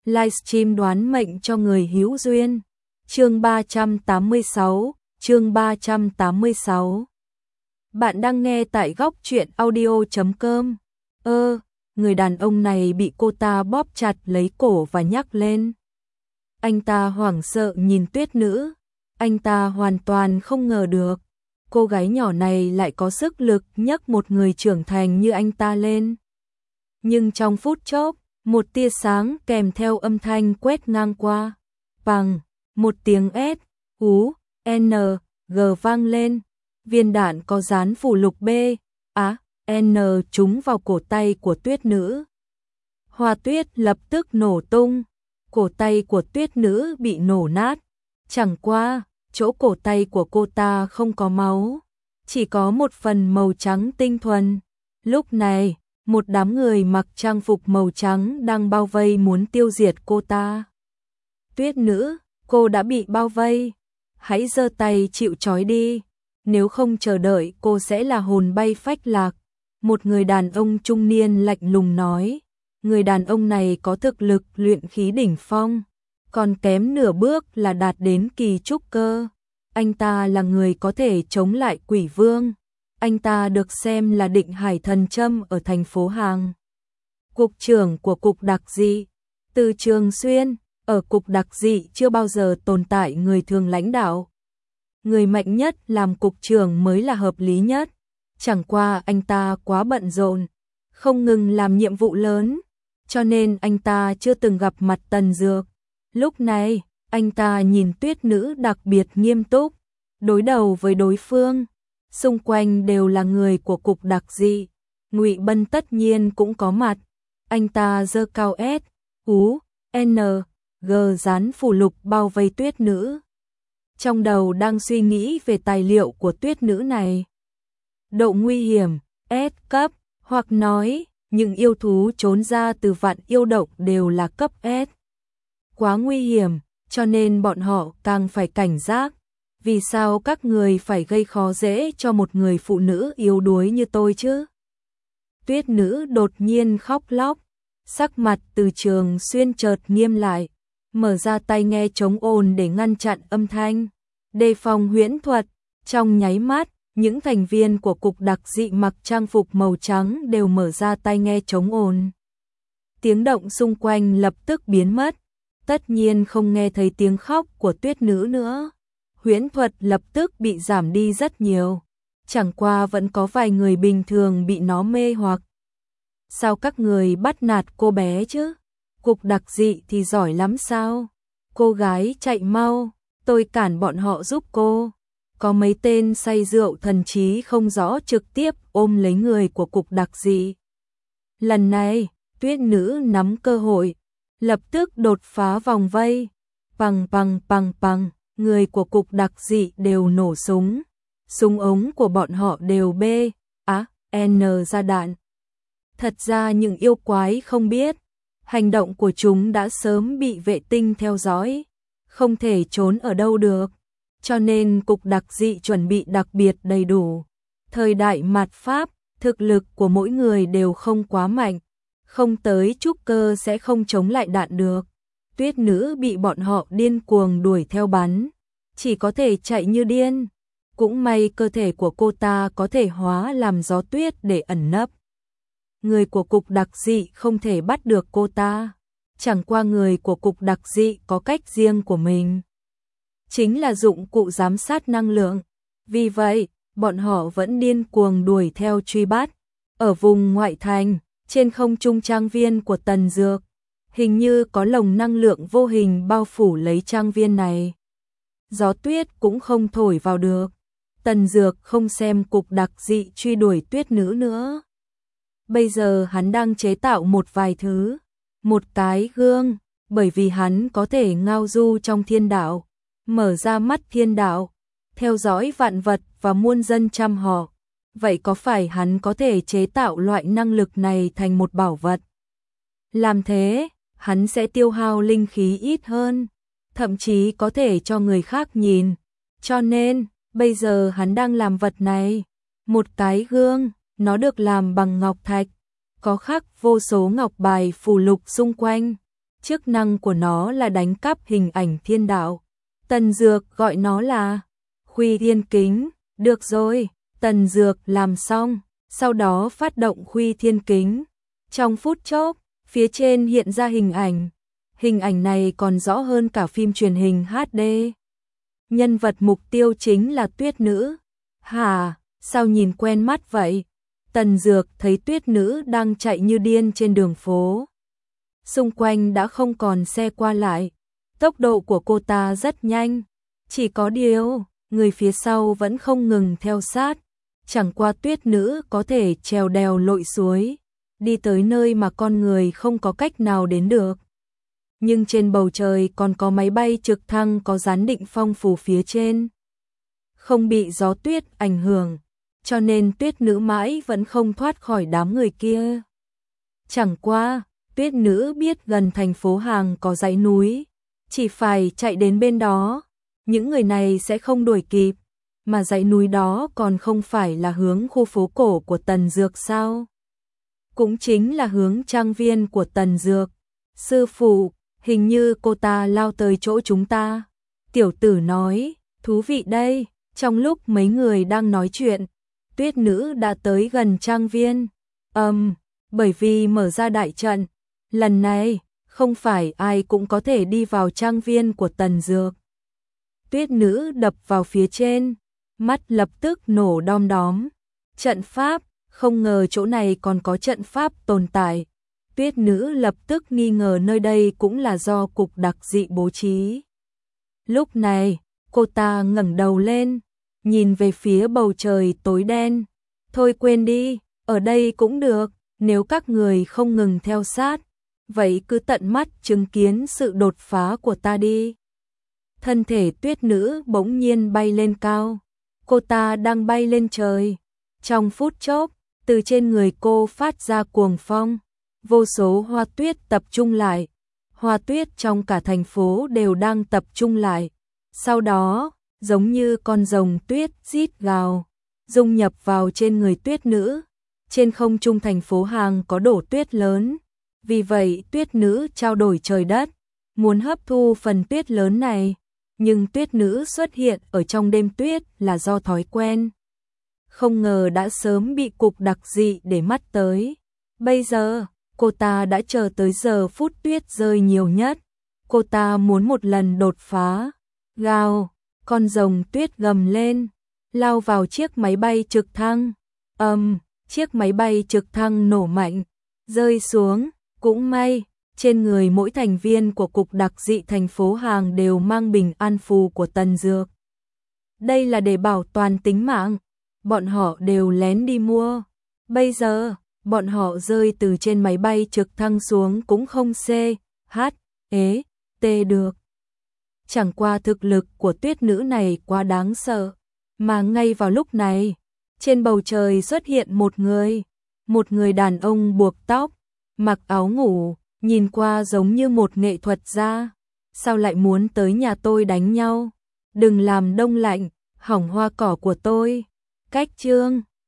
livestream đoán mệnh cho người hữu duyên. Chương 386, chương 386. Bạn đang nghe tại góc truyện audio.com. Người đàn ông này bị cô ta bóp chặt lấy cổ và nhắc lên. Anh ta hoảng sợ nhìn Tuyết Nữ. Anh ta hoàn toàn không ngờ được cô gái nhỏ này lại có sức lực nhấc một người trưởng thành như anh ta lên. Nhưng trong phút chốc, một tia sáng kèm theo âm thanh quét ngang qua. Bằng, một tiếng S, U, N, G vang lên. Viên đạn có dán phù lục B, A, N trúng vào cổ tay của Tuyết Nữ. Hoa tuyết lập tức nổ tung. Cổ tay của Tuyết Nữ bị nổ nát. Chẳng qua, chỗ cổ tay của cô ta không có máu, chỉ có một phần màu trắng tinh thuần. Lúc này, một đám người mặc trang phục màu trắng đang bao vây muốn tiêu diệt cô ta. Tuyết Nữ, cô đã bị bao vây. Hãy giơ tay chịu trói đi, nếu không chờ đợi cô sẽ là hồn bay phách lạc. Một người đàn ông trung niên lạnh lùng nói. Người đàn ông này có thực lực luyện khí đỉnh phong, còn kém nửa bước là đạt đến kỳ trúc cơ. Anh ta là người có thể chống lại quỷ vương. Anh ta được xem là định hải thần châm ở thành phố Hàng. Cục trưởng của cục đặc dị. Từ Trường Xuyên, ở cục đặc dị chưa bao giờ tồn tại người thường lãnh đạo. Người mạnh nhất làm cục trưởng mới là hợp lý nhất. Chẳng qua anh ta quá bận rộn, không ngừng làm nhiệm vụ lớn, cho nên anh ta chưa từng gặp mặt Tần Dược. Lúc này, anh ta nhìn Tuyết Nữ đặc biệt nghiêm túc, đối đầu với đối phương. Xung quanh đều là người của cục đặc dị. Ngụy Bân tất nhiên cũng có mặt. Anh ta giơ cao S, U, N, G dán phù lục bao vây Tuyết Nữ. Trong đầu đang suy nghĩ về tài liệu của Tuyết Nữ này. Độ nguy hiểm, S cấp, hoặc nói, những yêu thú trốn ra từ vạn yêu độc đều là cấp S. Quá nguy hiểm, cho nên bọn họ càng phải cảnh giác. Vì sao các người phải gây khó dễ cho một người phụ nữ yếu đuối như tôi chứ? Tuyết Nữ đột nhiên khóc lóc, sắc mặt Từ Trường Xuyên chợt nghiêm lại, mở ra tai nghe chống ồn để ngăn chặn âm thanh, đề phòng huyễn thuật. Trong nháy mắt, những thành viên của cục đặc dị mặc trang phục màu trắng đều mở ra tai nghe chống ồn. Tiếng động xung quanh lập tức biến mất, tất nhiên không nghe thấy tiếng khóc của Tuyết Nữ nữa. Huyễn thuật lập tức bị giảm đi rất nhiều, chẳng qua vẫn có vài người bình thường bị nó mê hoặc. Sao các người bắt nạt cô bé chứ? Cục đặc dị thì giỏi lắm sao? Cô gái chạy mau, tôi cản bọn họ giúp cô. Có mấy tên say rượu thần trí không rõ trực tiếp ôm lấy người của cục đặc dị. Lần này, Tuyết Nữ nắm cơ hội, lập tức đột phá vòng vây. Pằng pằng pằng pằng, người của cục đặc dị đều nổ súng. Súng ống của bọn họ đều B, A, N ra đạn. Thật ra những yêu quái không biết, hành động của chúng đã sớm bị vệ tinh theo dõi, không thể trốn ở đâu được. Cho nên cục đặc dị chuẩn bị đặc biệt đầy đủ. Thời đại mạt Pháp, thực lực của mỗi người đều không quá mạnh, không tới trúc cơ sẽ không chống lại đạn được. Tuyết Nữ bị bọn họ điên cuồng đuổi theo bắn, chỉ có thể chạy như điên. Cũng may cơ thể của cô ta có thể hóa làm gió tuyết để ẩn nấp. Người của cục đặc dị không thể bắt được cô ta, chẳng qua người của cục đặc dị có cách riêng của mình. Chính là dụng cụ giám sát năng lượng. Vì vậy, bọn họ vẫn điên cuồng đuổi theo truy bắt. Ở vùng ngoại thành, trên không trung trang viên của Tần Dược, hình như có lồng năng lượng vô hình bao phủ lấy trang viên này. Gió tuyết cũng không thổi vào được. Tần Dược không xem cục đặc dị truy đuổi Tuyết Nữ nữa. Bây giờ hắn đang chế tạo một vài thứ. Một cái gương, bởi vì hắn có thể ngao du trong thiên đạo, mở ra mắt thiên đạo, theo dõi vạn vật và muôn dân trăm họ. Vậy có phải hắn có thể chế tạo loại năng lực này thành một bảo vật? Làm thế, hắn sẽ tiêu hao linh khí ít hơn, thậm chí có thể cho người khác nhìn. Cho nên, bây giờ hắn đang làm vật này, một cái gương, nó được làm bằng ngọc thạch, có khắc vô số ngọc bài phù lục xung quanh. chức năng của nó là đánh cắp hình ảnh thiên đạo. Tần Dược gọi nó là Khuy Thiên Kính. Được rồi, Tần Dược làm xong, sau đó phát động Khuy Thiên Kính. Trong phút chốc, phía trên hiện ra hình ảnh. Hình ảnh này còn rõ hơn cả phim truyền hình HD. Nhân vật mục tiêu chính là Tuyết Nữ. Hả, sao nhìn quen mắt vậy? Tần Dược thấy Tuyết Nữ đang chạy như điên trên đường phố. Xung quanh đã không còn xe qua lại. Tốc độ của cô ta rất nhanh. Chỉ có điều, người phía sau vẫn không ngừng theo sát. Chẳng qua Tuyết Nữ có thể trèo đèo lội suối, đi tới nơi mà con người không có cách nào đến được. Nhưng trên bầu trời còn có máy bay trực thăng có gián định phong phú phía trên. Không bị gió tuyết ảnh hưởng, cho nên Tuyết Nữ mãi vẫn không thoát khỏi đám người kia. Chẳng qua, Tuyết Nữ biết gần thành phố Hàng có dãy núi, chỉ phải chạy đến bên đó, những người này sẽ không đuổi kịp, mà dãy núi đó còn không phải là hướng khu phố cổ của Tần Dược sao? Cũng chính là hướng trang viên của Tần Dược. Sư phụ, hình như cô ta lao tới chỗ chúng ta. Tiểu tử nói, thú vị đây. Trong lúc mấy người đang nói chuyện, Tuyết Nữ đã tới gần trang viên. Bởi vì mở ra đại trận, lần này không phải ai cũng có thể đi vào trang viên của Tần Dược. Tuyết Nữ đập vào phía trên, mắt lập tức nổ đom đóm. Trận pháp, không ngờ chỗ này còn có trận pháp tồn tại. Tuyết Nữ lập tức nghi ngờ nơi đây cũng là do cục đặc dị bố trí. Lúc này, cô ta ngẩng đầu lên, nhìn về phía bầu trời tối đen. Thôi quên đi, ở đây cũng được, nếu các người không ngừng theo sát, vậy cứ tận mắt chứng kiến sự đột phá của ta đi. Thân thể Tuyết Nữ bỗng nhiên bay lên cao, cô ta đang bay lên trời. Trong phút chốc, từ trên người cô phát ra cuồng phong, vô số hoa tuyết tập trung lại. Hoa tuyết trong cả thành phố đều đang tập trung lại. Sau đó, giống như con rồng tuyết rít gào, dung nhập vào trên người Tuyết Nữ. Trên không trung thành phố Hàng có đổ tuyết lớn, vì vậy Tuyết Nữ trao đổi trời đất, muốn hấp thu phần tuyết lớn này. Nhưng Tuyết Nữ xuất hiện ở trong đêm tuyết là do thói quen. Không ngờ đã sớm bị cục đặc dị để mắt tới. Bây giờ, cô ta đã chờ tới giờ phút tuyết rơi nhiều nhất. Cô ta muốn một lần đột phá. Gào, con rồng tuyết gầm lên, lao vào chiếc máy bay trực thăng. Chiếc máy bay trực thăng nổ mạnh, rơi xuống. Cũng may, trên người mỗi thành viên của cục đặc dị thành phố Hàng đều mang bình an phù của Tần Dược. Đây là để bảo toàn tính mạng, bọn họ đều lén đi mua. Bây giờ, bọn họ rơi từ trên máy bay trực thăng xuống cũng không được. Chẳng qua thực lực của Tuyết Nữ này quá đáng sợ, mà ngay vào lúc này, trên bầu trời xuất hiện một người đàn ông buộc tóc, mặc áo ngủ, nhìn qua giống như một nghệ thuật gia. Sao lại muốn tới nhà tôi đánh nhau? Đừng làm đông lạnh, hỏng hoa cỏ của tôi. Cách chương